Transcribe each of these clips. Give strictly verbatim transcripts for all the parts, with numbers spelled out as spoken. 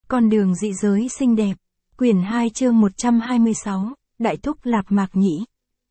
Con đường dị giới xinh đẹp. Quyển hai chương một trăm hai mươi sáu, Đại thúc Lạp Mạc Nhĩ.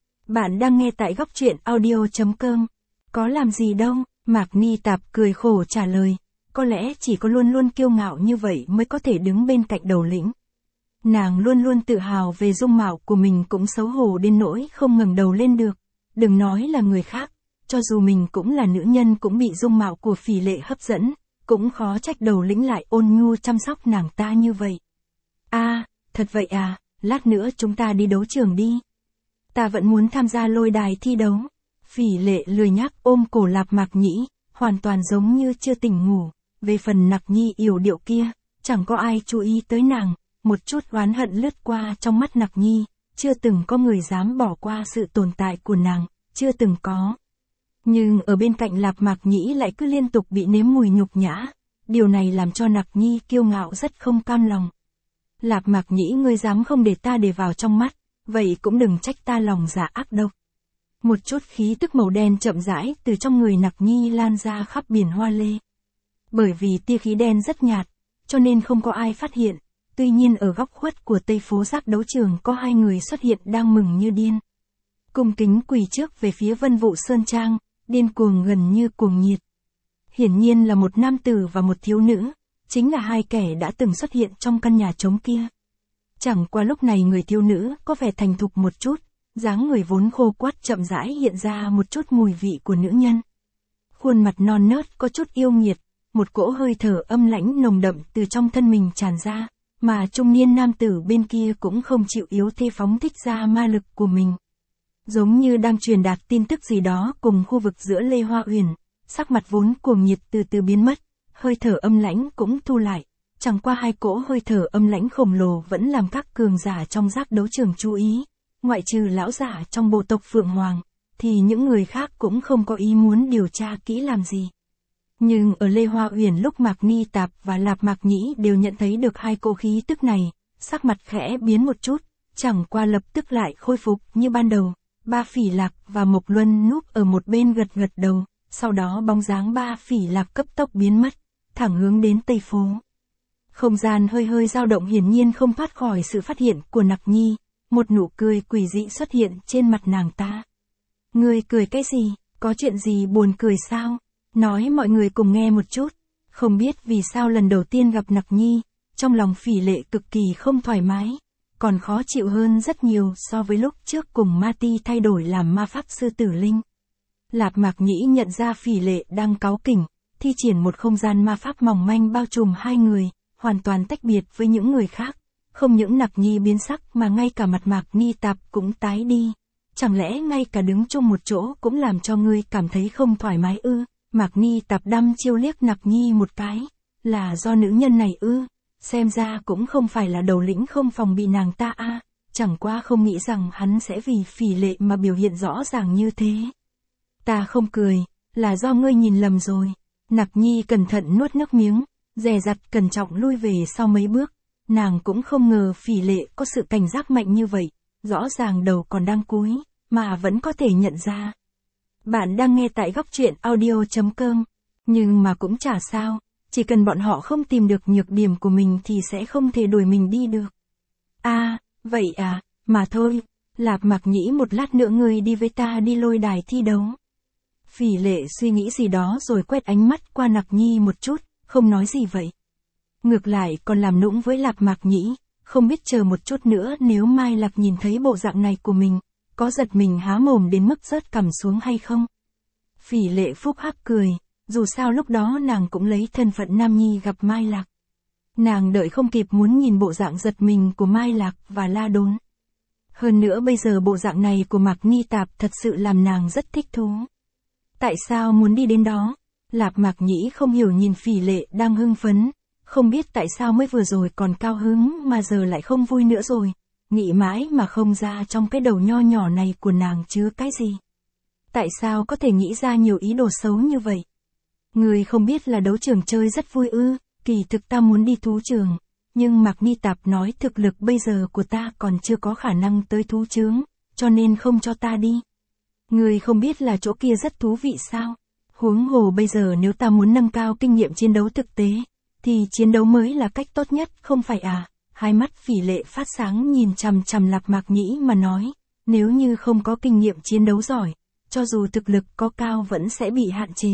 Bạn đang nghe tại góc truyện audio.com. Có làm gì đâu, Mạc Ni Tạp cười khổ trả lời. Có lẽ chỉ có luôn luôn kiêu ngạo như vậy mới có thể đứng bên cạnh đầu lĩnh. Nàng luôn luôn tự hào về dung mạo của mình, cũng xấu hổ đến nỗi không ngẩng đầu lên được. Đừng nói là người khác, cho dù mình cũng là nữ nhân cũng bị dung mạo của Phỉ Lệ hấp dẫn, cũng khó trách đầu lĩnh lại ôn nhu chăm sóc nàng ta như vậy. A, à, thật vậy à, lát nữa chúng ta đi đấu trường đi. Ta vẫn muốn tham gia lôi đài thi đấu. Phỉ Lệ lười nhác ôm cổ Lạp Mạc Nhĩ, hoàn toàn giống như chưa tỉnh ngủ. Về phần Nặc Nhi yểu điệu kia, chẳng có ai chú ý tới nàng, một chút oán hận lướt qua trong mắt Nặc Nhi, chưa từng có người dám bỏ qua sự tồn tại của nàng, chưa từng có. Nhưng ở bên cạnh Lạp Mạc Nhĩ lại cứ liên tục bị nếm mùi nhục nhã, điều này làm cho Nặc Nhi kiêu ngạo rất không cam lòng. Lạp Mạc Nhĩ, ngươi dám không để ta để vào trong mắt, vậy cũng đừng trách ta lòng dạ ác độc. Một chút khí tức màu đen chậm rãi từ trong người Nặc Nhi lan ra khắp biển hoa lê. Bởi vì tia khí đen rất nhạt, cho nên không có ai phát hiện, tuy nhiên ở góc khuất của Tây Phố Giác đấu trường có hai người xuất hiện đang mừng như điên. Cung kính quỳ trước về phía Vân Vụ Sơn Trang, điên cuồng gần như cuồng nhiệt. Hiển nhiên là một nam tử và một thiếu nữ, chính là hai kẻ đã từng xuất hiện trong căn nhà trống kia. Chẳng qua lúc này người thiếu nữ có vẻ thành thục một chút, dáng người vốn khô quắt chậm rãi hiện ra một chút mùi vị của nữ nhân. Khuôn mặt non nớt có chút yêu nghiệt, một cỗ hơi thở âm lãnh nồng đậm từ trong thân mình tràn ra, mà trung niên nam tử bên kia cũng không chịu yếu thế phóng thích ra ma lực của mình. Giống như đang truyền đạt tin tức gì đó cùng khu vực giữa Lê Hoa Uyển, sắc mặt vốn cuồng nhiệt từ từ biến mất, hơi thở âm lãnh cũng thu lại, chẳng qua hai cỗ hơi thở âm lãnh khổng lồ vẫn làm các cường giả trong giác đấu trường chú ý, ngoại trừ lão giả trong bộ tộc Phượng Hoàng, thì những người khác cũng không có ý muốn điều tra kỹ làm gì. Nhưng ở Lê Hoa Uyển lúc Mạc Ni Tạp và Lạp Mạc Nhĩ đều nhận thấy được hai cỗ khí tức này, sắc mặt khẽ biến một chút, chẳng qua lập tức lại khôi phục như ban đầu. Ba Phỉ Lạc và Mộc Luân núp ở một bên gật gật đầu, sau đó bóng dáng Ba Phỉ Lạc cấp tốc biến mất, thẳng hướng đến Tây Phố. Không gian hơi hơi dao động, hiển nhiên không thoát khỏi sự phát hiện của Nặc Nhi, một nụ cười quỷ dị xuất hiện trên mặt nàng ta. Ngươi cười cái gì, có chuyện gì buồn cười sao? Nói mọi người cùng nghe một chút. Không biết vì sao lần đầu tiên gặp Nặc Nhi, trong lòng Phỉ Lệ cực kỳ không thoải mái, còn khó chịu hơn rất nhiều so với lúc trước cùng Ma Ti thay đổi làm ma pháp sư Tử Linh. Lạp Mạc Nhĩ nhận ra Phỉ Lệ đang cáu kỉnh, thi triển một không gian ma pháp mỏng manh bao trùm hai người, hoàn toàn tách biệt với những người khác. Không những Nặc Nhi biến sắc mà ngay cả mặt Mạc Ni Tạp cũng tái đi. Chẳng lẽ ngay cả đứng chung một chỗ cũng làm cho ngươi cảm thấy không thoải mái ư? Mạc Ni Tạp đăm chiêu liếc Nặc Nhi một cái, là do nữ nhân này ư? Xem ra cũng không phải là đầu lĩnh không phòng bị nàng ta a, à, chẳng qua không nghĩ rằng hắn sẽ vì Phỉ Lệ mà biểu hiện rõ ràng như thế. Ta không cười, là do ngươi nhìn lầm rồi. Nặc Nhi cẩn thận nuốt nước miếng, dè dặt cẩn trọng lui về sau mấy bước, nàng cũng không ngờ Phỉ Lệ có sự cảnh giác mạnh như vậy, rõ ràng đầu còn đang cúi, mà vẫn có thể nhận ra. Bạn đang nghe tại góc truyện audio.com, nhưng mà cũng chả sao. Chỉ cần bọn họ không tìm được nhược điểm của mình thì sẽ không thể đuổi mình đi được. A, à, vậy à, mà thôi, Lạp Mạc Nhĩ, một lát nữa ngươi đi với ta đi lôi đài thi đấu. Phỉ Lệ suy nghĩ gì đó rồi quét ánh mắt qua Nặc Nhi một chút, không nói gì vậy. Ngược lại còn làm nũng với Lạp Mạc Nhĩ, không biết chờ một chút nữa nếu Mai Lạc nhìn thấy bộ dạng này của mình, có giật mình há mồm đến mức rớt cằm xuống hay không? Phỉ Lệ phúc hắc cười. Dù sao lúc đó nàng cũng lấy thân phận nam nhi gặp Mai Lạc. Nàng đợi không kịp muốn nhìn bộ dạng giật mình của Mai Lạc và La Đốn. Hơn nữa bây giờ bộ dạng này của Mạc Ni Tạp thật sự làm nàng rất thích thú. Tại sao muốn đi đến đó? Lạp Mạc Nhĩ không hiểu nhìn Phỉ Lệ đang hưng phấn, không biết tại sao mới vừa rồi còn cao hứng mà giờ lại không vui nữa rồi. Nghĩ mãi mà không ra trong cái đầu nho nhỏ này của nàng chứa cái gì. Tại sao có thể nghĩ ra nhiều ý đồ xấu như vậy? Người không biết là đấu trường chơi rất vui ư? Kỳ thực ta muốn đi thú trường, nhưng Mạc Ni Tạp nói thực lực bây giờ của ta còn chưa có khả năng tới thú chướng, cho nên không cho ta đi. Người không biết là chỗ kia rất thú vị sao? Huống hồ bây giờ nếu ta muốn nâng cao kinh nghiệm chiến đấu thực tế, thì chiến đấu mới là cách tốt nhất, không phải à? Hai mắt Phỉ Lệ phát sáng nhìn chằm chằm Lạp Mạc Nhĩ mà nói, nếu như không có kinh nghiệm chiến đấu giỏi, cho dù thực lực có cao vẫn sẽ bị hạn chế.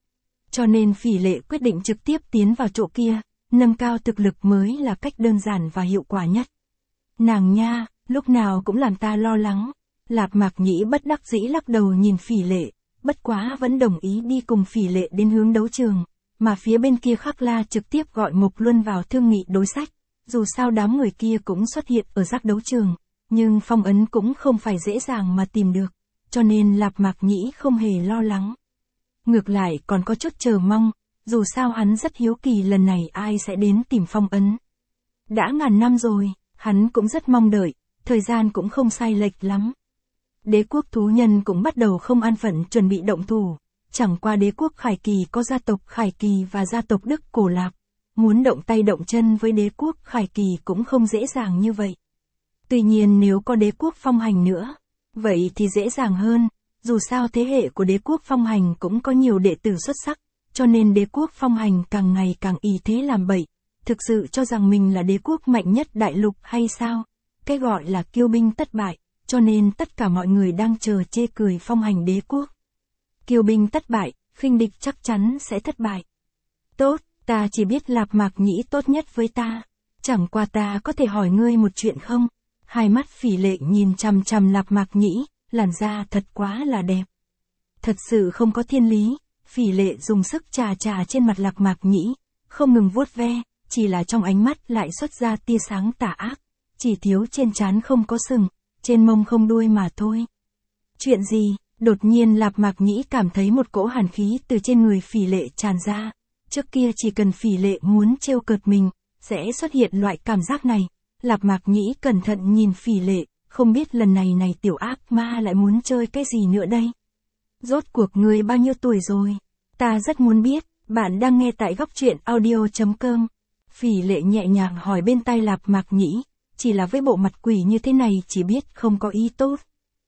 Cho nên Phỉ Lệ quyết định trực tiếp tiến vào chỗ kia, nâng cao thực lực mới là cách đơn giản và hiệu quả nhất. Nàng nha, lúc nào cũng làm ta lo lắng. Lạp Mạc Nhĩ bất đắc dĩ lắc đầu nhìn Phỉ Lệ, bất quá vẫn đồng ý đi cùng Phỉ Lệ đến hướng đấu trường, mà phía bên kia Khắc La trực tiếp gọi Mộc Luân vào thương nghị đối sách. Dù sao đám người kia cũng xuất hiện ở giác đấu trường, nhưng phong ấn cũng không phải dễ dàng mà tìm được, cho nên Lạp Mạc Nhĩ không hề lo lắng. Ngược lại còn có chút chờ mong, dù sao hắn rất hiếu kỳ lần này ai sẽ đến tìm phong ấn. Đã ngàn năm rồi, hắn cũng rất mong đợi, thời gian cũng không sai lệch lắm. Đế quốc thú nhân cũng bắt đầu không an phận chuẩn bị động thủ, chẳng qua đế quốc Khải Kỳ có gia tộc Khải Kỳ và gia tộc Đức Cổ Lạp, muốn động tay động chân với đế quốc Khải Kỳ cũng không dễ dàng như vậy. Tuy nhiên nếu có đế quốc Phong Hành nữa, vậy thì dễ dàng hơn, dù sao thế hệ của đế quốc Phong Hành cũng có nhiều đệ tử xuất sắc, cho nên đế quốc Phong Hành càng ngày càng ỷ thế làm bậy, thực sự cho rằng mình là đế quốc mạnh nhất đại lục hay sao? Cái gọi là kiêu binh tất bại, cho nên tất cả mọi người đang chờ chê cười Phong Hành đế quốc. Kiêu binh tất bại, khinh địch chắc chắn sẽ thất bại. Tốt, ta chỉ biết Lạp Mạc Nhĩ tốt nhất với ta, chẳng qua ta có thể hỏi ngươi một chuyện không? Hai mắt Phỉ Lệ nhìn chằm chằm Lạp Mạc Nhĩ, làn da thật quá là đẹp. Thật sự không có thiên lý. Phỉ Lệ dùng sức chà chà trên mặt Lạp Mạc Nhĩ, không ngừng vuốt ve, chỉ là trong ánh mắt lại xuất ra tia sáng tà ác, chỉ thiếu trên trán không có sừng, trên mông không đuôi mà thôi. Chuyện gì? Đột nhiên Lạp Mạc Nhĩ cảm thấy một cỗ hàn khí từ trên người Phỉ Lệ tràn ra. Trước kia chỉ cần Phỉ Lệ muốn trêu cợt mình, sẽ xuất hiện loại cảm giác này. Lạp Mạc Nhĩ cẩn thận nhìn Phỉ Lệ, không biết lần này này tiểu ác ma lại muốn chơi cái gì nữa đây. Rốt cuộc ngươi bao nhiêu tuổi rồi? Ta rất muốn biết. Bạn đang nghe tại góc truyện audio chấm com. Phỉ Lệ nhẹ nhàng hỏi bên tai Lạp Mạc Nhĩ, chỉ là với bộ mặt quỷ như thế này chỉ biết không có ý tốt.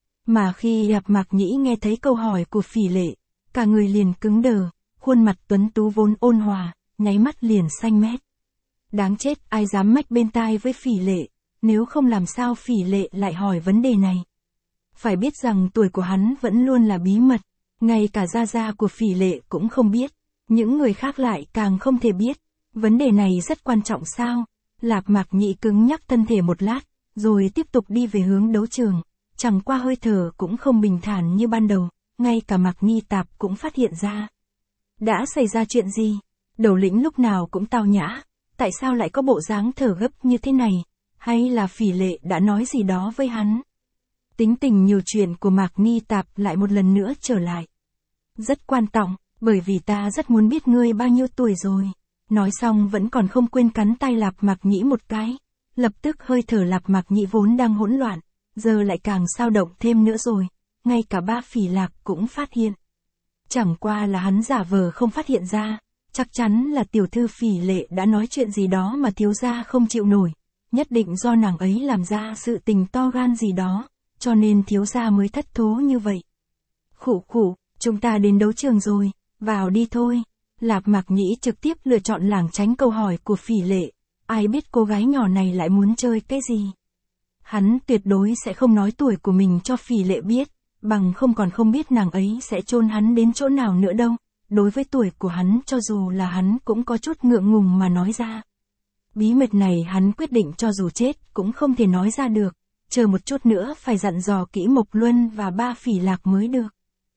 Mà khi Lạp Mạc Nhĩ nghe thấy câu hỏi của Phỉ Lệ, cả người liền cứng đờ, khuôn mặt tuấn tú vốn ôn hòa, nháy mắt liền xanh mét. Đáng chết, ai dám mách bên tai với Phỉ Lệ, nếu không làm sao Phỉ Lệ lại hỏi vấn đề này. Phải biết rằng tuổi của hắn vẫn luôn là bí mật, ngay cả gia gia của Phỉ Lệ cũng không biết, những người khác lại càng không thể biết. Vấn đề này rất quan trọng sao? Lạp Mạc Nhĩ cứng nhắc thân thể một lát, rồi tiếp tục đi về hướng đấu trường, chẳng qua hơi thở cũng không bình thản như ban đầu, ngay cả Mạc Nghi Tạp cũng phát hiện ra. Đã xảy ra chuyện gì? Đầu lĩnh lúc nào cũng tao nhã, tại sao lại có bộ dáng thở gấp như thế này? Hay là Phỉ Lệ đã nói gì đó với hắn? Tính tình nhiều chuyện của Mạc Nghi Tạp lại một lần nữa trở lại. Rất quan trọng, bởi vì ta rất muốn biết ngươi bao nhiêu tuổi rồi. Nói xong vẫn còn không quên cắn tay Lạp Mạc Nhĩ một cái. Lập tức hơi thở Lạp Mạc Nhĩ vốn đang hỗn loạn, giờ lại càng sao động thêm nữa rồi. Ngay cả ba Phỉ Lạc cũng phát hiện. Chẳng qua là hắn giả vờ không phát hiện ra. Chắc chắn là tiểu thư Phỉ Lệ đã nói chuyện gì đó mà thiếu gia không chịu nổi. Nhất định do nàng ấy làm ra sự tình to gan gì đó, cho nên thiếu gia mới thất thố như vậy. Khụ khụ, chúng ta đến đấu trường rồi, vào đi thôi. Lạp Mạc Nhĩ trực tiếp lựa chọn lảng tránh câu hỏi của Phỉ Lệ. Ai biết cô gái nhỏ này lại muốn chơi cái gì? Hắn tuyệt đối sẽ không nói tuổi của mình cho Phỉ Lệ biết, bằng không còn không biết nàng ấy sẽ chôn hắn đến chỗ nào nữa đâu. Đối với tuổi của hắn cho dù là hắn cũng có chút ngượng ngùng mà nói ra. Bí mật này hắn quyết định cho dù chết cũng không thể nói ra được, chờ một chút nữa phải dặn dò kỹ Mộc Luân và ba Phỉ Lạc mới được.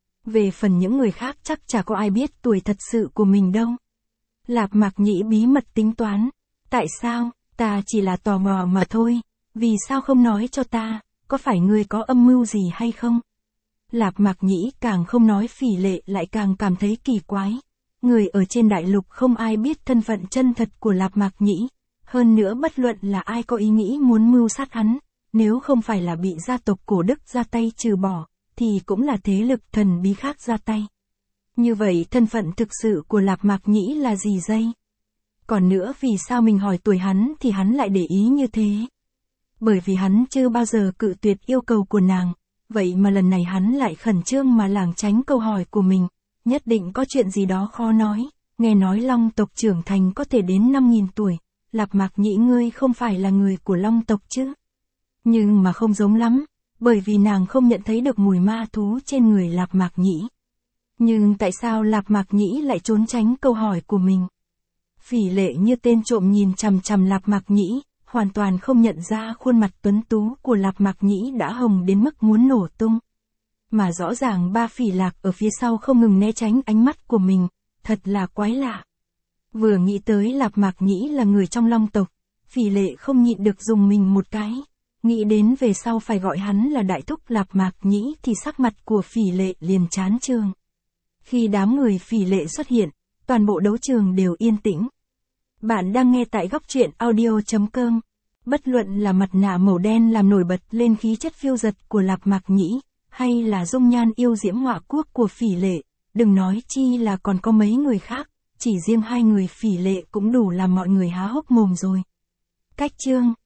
Về phần những người khác chắc chả có ai biết tuổi thật sự của mình đâu. Lạp Mạc Nhĩ bí mật tính toán. Tại sao? Ta chỉ là tò mò mà thôi. Vì sao không nói cho ta? Có phải ngươi có âm mưu gì hay không? Lạp Mạc Nhĩ càng không nói Phỉ Lệ lại càng cảm thấy kỳ quái. Người ở trên đại lục không ai biết thân phận chân thật của Lạp Mạc Nhĩ. Hơn nữa bất luận là ai có ý nghĩ muốn mưu sát hắn, nếu không phải là bị gia tộc Cổ Đức ra tay trừ bỏ, thì cũng là thế lực thần bí khác ra tay. Như vậy thân phận thực sự của Lạp Mạc Nhĩ là gì dây? Còn nữa vì sao mình hỏi tuổi hắn thì hắn lại để ý như thế? Bởi vì hắn chưa bao giờ cự tuyệt yêu cầu của nàng, vậy mà lần này hắn lại khẩn trương mà lảng tránh câu hỏi của mình, nhất định có chuyện gì đó khó nói, nghe nói long tộc trưởng thành có thể đến năm nghìn tuổi, Lạp Mạc Nhĩ ngươi không phải là người của long tộc chứ? Nhưng mà không giống lắm, bởi vì nàng không nhận thấy được mùi ma thú trên người Lạp Mạc Nhĩ. Nhưng tại sao Lạp Mạc Nhĩ lại trốn tránh câu hỏi của mình? Phỉ Lệ như tên trộm nhìn chằm chằm Lạp Mạc Nhĩ, hoàn toàn không nhận ra khuôn mặt tuấn tú của Lạp Mạc Nhĩ đã hồng đến mức muốn nổ tung. Mà rõ ràng ba phỉ lạc ở phía sau không ngừng né tránh ánh mắt của mình, thật là quái lạ. Vừa nghĩ tới Lạp Mạc Nhĩ là người trong long tộc, Phỉ Lệ không nhịn được dùng mình một cái. Nghĩ đến về sau phải gọi hắn là đại thúc Lạp Mạc Nhĩ thì sắc mặt của Phỉ Lệ liền chán trường. Khi đám người Phỉ Lệ xuất hiện, toàn bộ đấu trường đều yên tĩnh. Bạn đang nghe tại góc truyện audio.com. Bất luận là mặt nạ màu đen làm nổi bật lên khí chất phiêu dật của Lạp Mạc Nhĩ, hay là dung nhan yêu diễm họa quốc của Phỉ Lệ, đừng nói chi là còn có mấy người khác, chỉ riêng hai người Phỉ Lệ cũng đủ làm mọi người há hốc mồm rồi. Cách chương